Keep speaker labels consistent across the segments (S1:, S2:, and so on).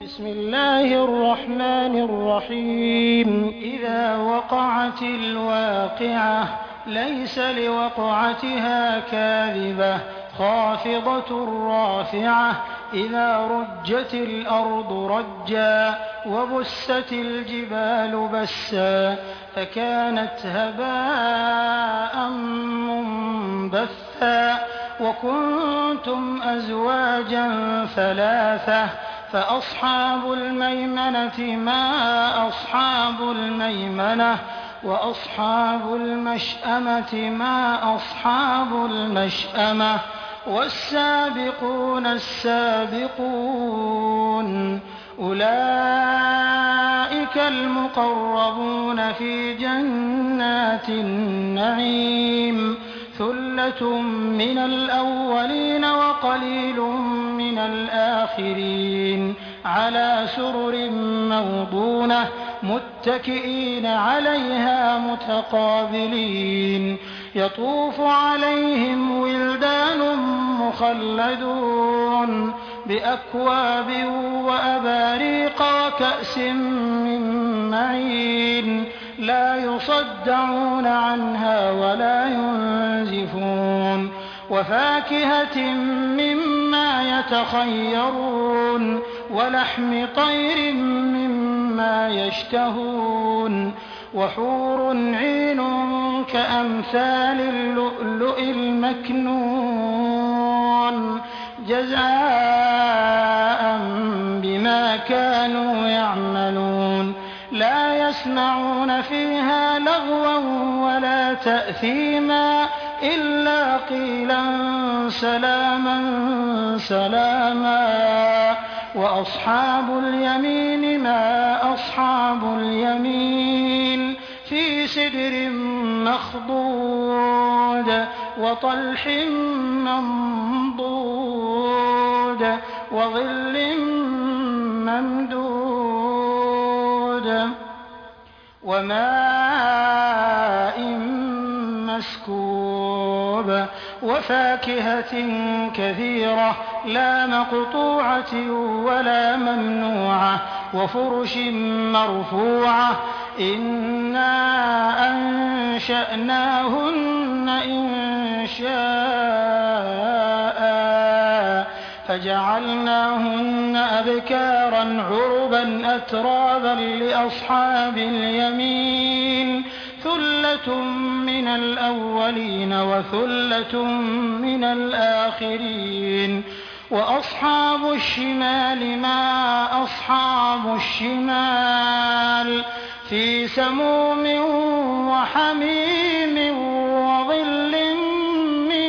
S1: بسم الله الرحمن الرحيم. إذا وقعت الواقعة ليس لوقعتها كاذبة خافضة رافعة إذا رجت الأرض رجا وبست الجبال بسا فكانت هباء منبثا وكنتم أزواجا ثلاثة فأصحاب الميمنة ما أصحاب الميمنة وأصحاب المشأمة ما أصحاب المشأمة والسابقون السابقون أولئك المقربون في جنات النعيم ثلة من الأولين وقليل من الآخرين على سرر موضونة متكئين عليها متقابلين يطوف عليهم ولدان مخلدون بأكواب وأباريق وكأس من معين لا يصدعون عنها ولا ينزفون وفاكهة مما يتخيرون ولحم طير مما يشتهون وحور عين كأمثال اللؤلؤ المكنون جزاء بما كانوا يعملون لا يسمعون فيها لغوا ولا تأثيما إلا قيلا سلاما سلاما وأصحاب اليمين ما أصحاب اليمين في سدر مخضود وطلح منضود وظل ممدود وماء مسكوب وفاكهة كثيرة لا مقطوعة ولا ممنوعة وفرش مرفوعة إنا أنشأناهن إنشاء فجعلناهن أبكارا عربا أترابا لأصحاب اليمين ثلة من الأولين وثلة من الآخرين وأصحاب الشمال ما أصحاب الشمال في سموم وحميم وظل من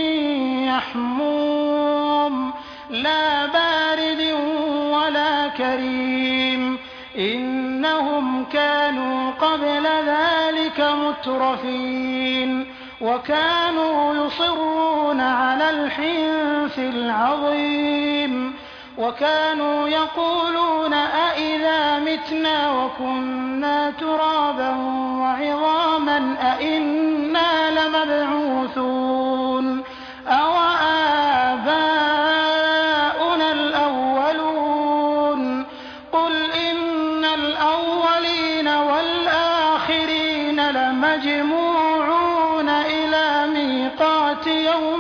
S1: يحموم لا بارد ولا كريم إنهم كانوا قبل ذلك مترفين وكانوا يصرون على الحنث العظيم وكانوا يقولون أئذا متنا وكنا ترابا وعظاما أئنا لمبعوثون أوآباؤنا الأولون قل إن الأولين والآخرين لمجموعون إلى ميقات يوم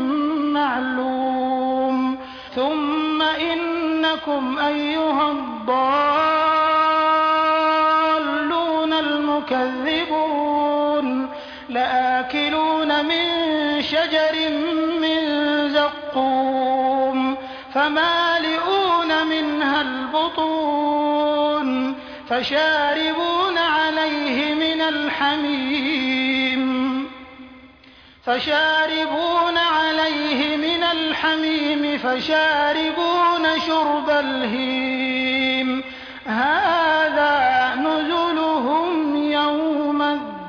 S1: معلوم ثم إنكم أيها الضالون المكذبون لآكلون من شجر من زقوم فمالئون منها البطون فشاربون عليه من الحميم فشاربون شرب الهيم هذا نزلهم يوم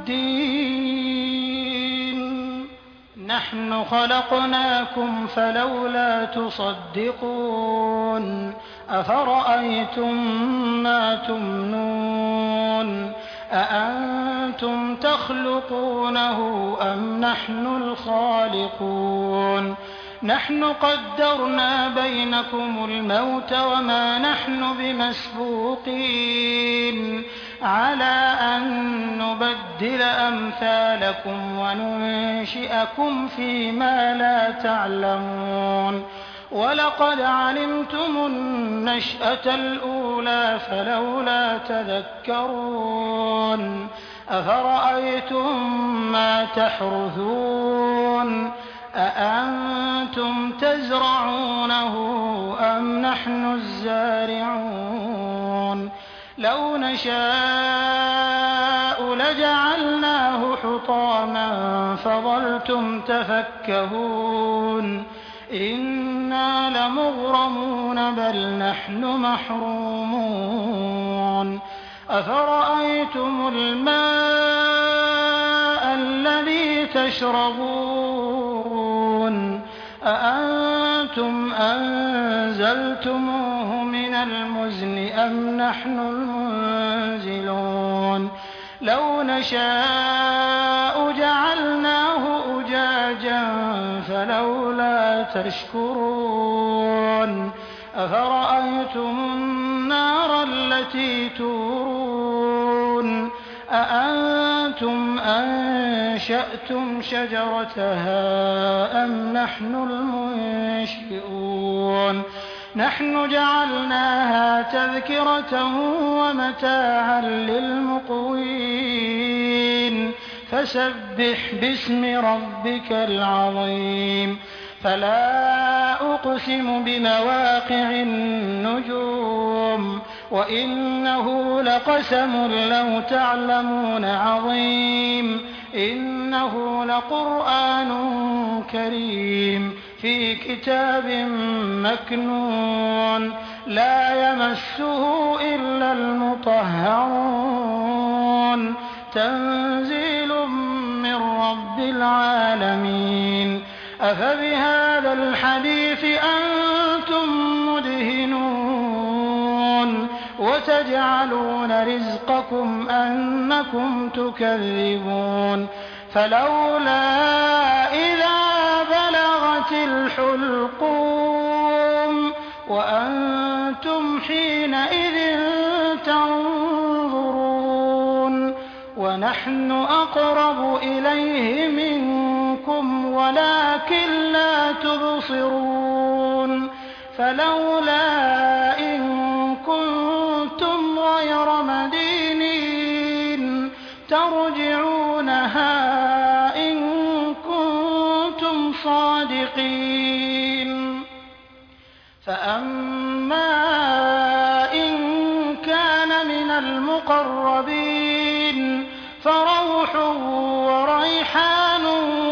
S1: الدين نحن خلقناكم فلولا تصدقون أفرأيتم ما تمنون أأنتم تخلقونه أم نحن الخالقون نحن قدرنا بينكم الموت وما نحن بمسبوقين على أن نبدل أمثالكم وننشئكم فيما لا تعلمون ولقد علمتم النشأة الأولى فلولا تذكرون أفرأيتم ما تحرثون أأنتم تزرعونه أم نحن الزارعون لو نشاء لجعلناه حطاما فظلتم تفكهون إنا لمغرمون بل نحن محرومون أفرأيتم الماء الذي تشربون أأنتم أنزلتموه من المزن أم نحن المنزلون لو نشاء جعلناه أجاجا فلولا تشكرون أفرأيتم النار التي تورون أأنتم أنشأتم شجرتها أم نحن المنشئون نحن جعلناها تذكرة ومتاعا للمقوين فسبح باسم ربك العظيم فلا أقسم بمواقع النجوم وإنه لقسم لو تعلمون عظيم إنه لقرآن كريم في كتاب مكنون لا يمسه إلا المطهرون تنزيل من رب العالمين أفبهذا الحديث أنتم مدهنون وتجعلون رزقكم أنكم تكذبون فلولا إذا بلغت الحلقوم وأنتم حينئذ تنظرون ونحن أقرب إليه منكم ولكن لا تبصرون فلولا إن كنتم غير مدينين ترجعونها إن كنتم صادقين فأما إن كان من المقربين فروح وريحان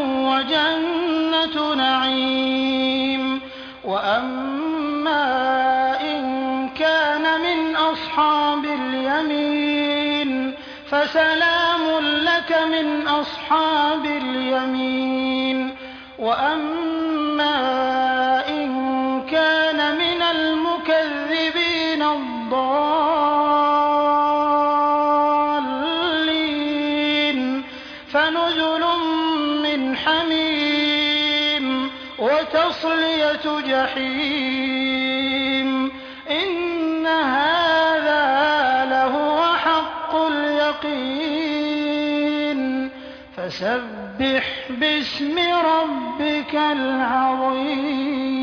S1: وجنة نعيم وأما إن كان من أصحاب اليمين فسلام لك من أصحاب اليمين وأما إن كان من المكذبين الضالين فنزل من حميم وتصلية جحيم إن هذا لهو حق اليقين فسبح باسم ربك العظيم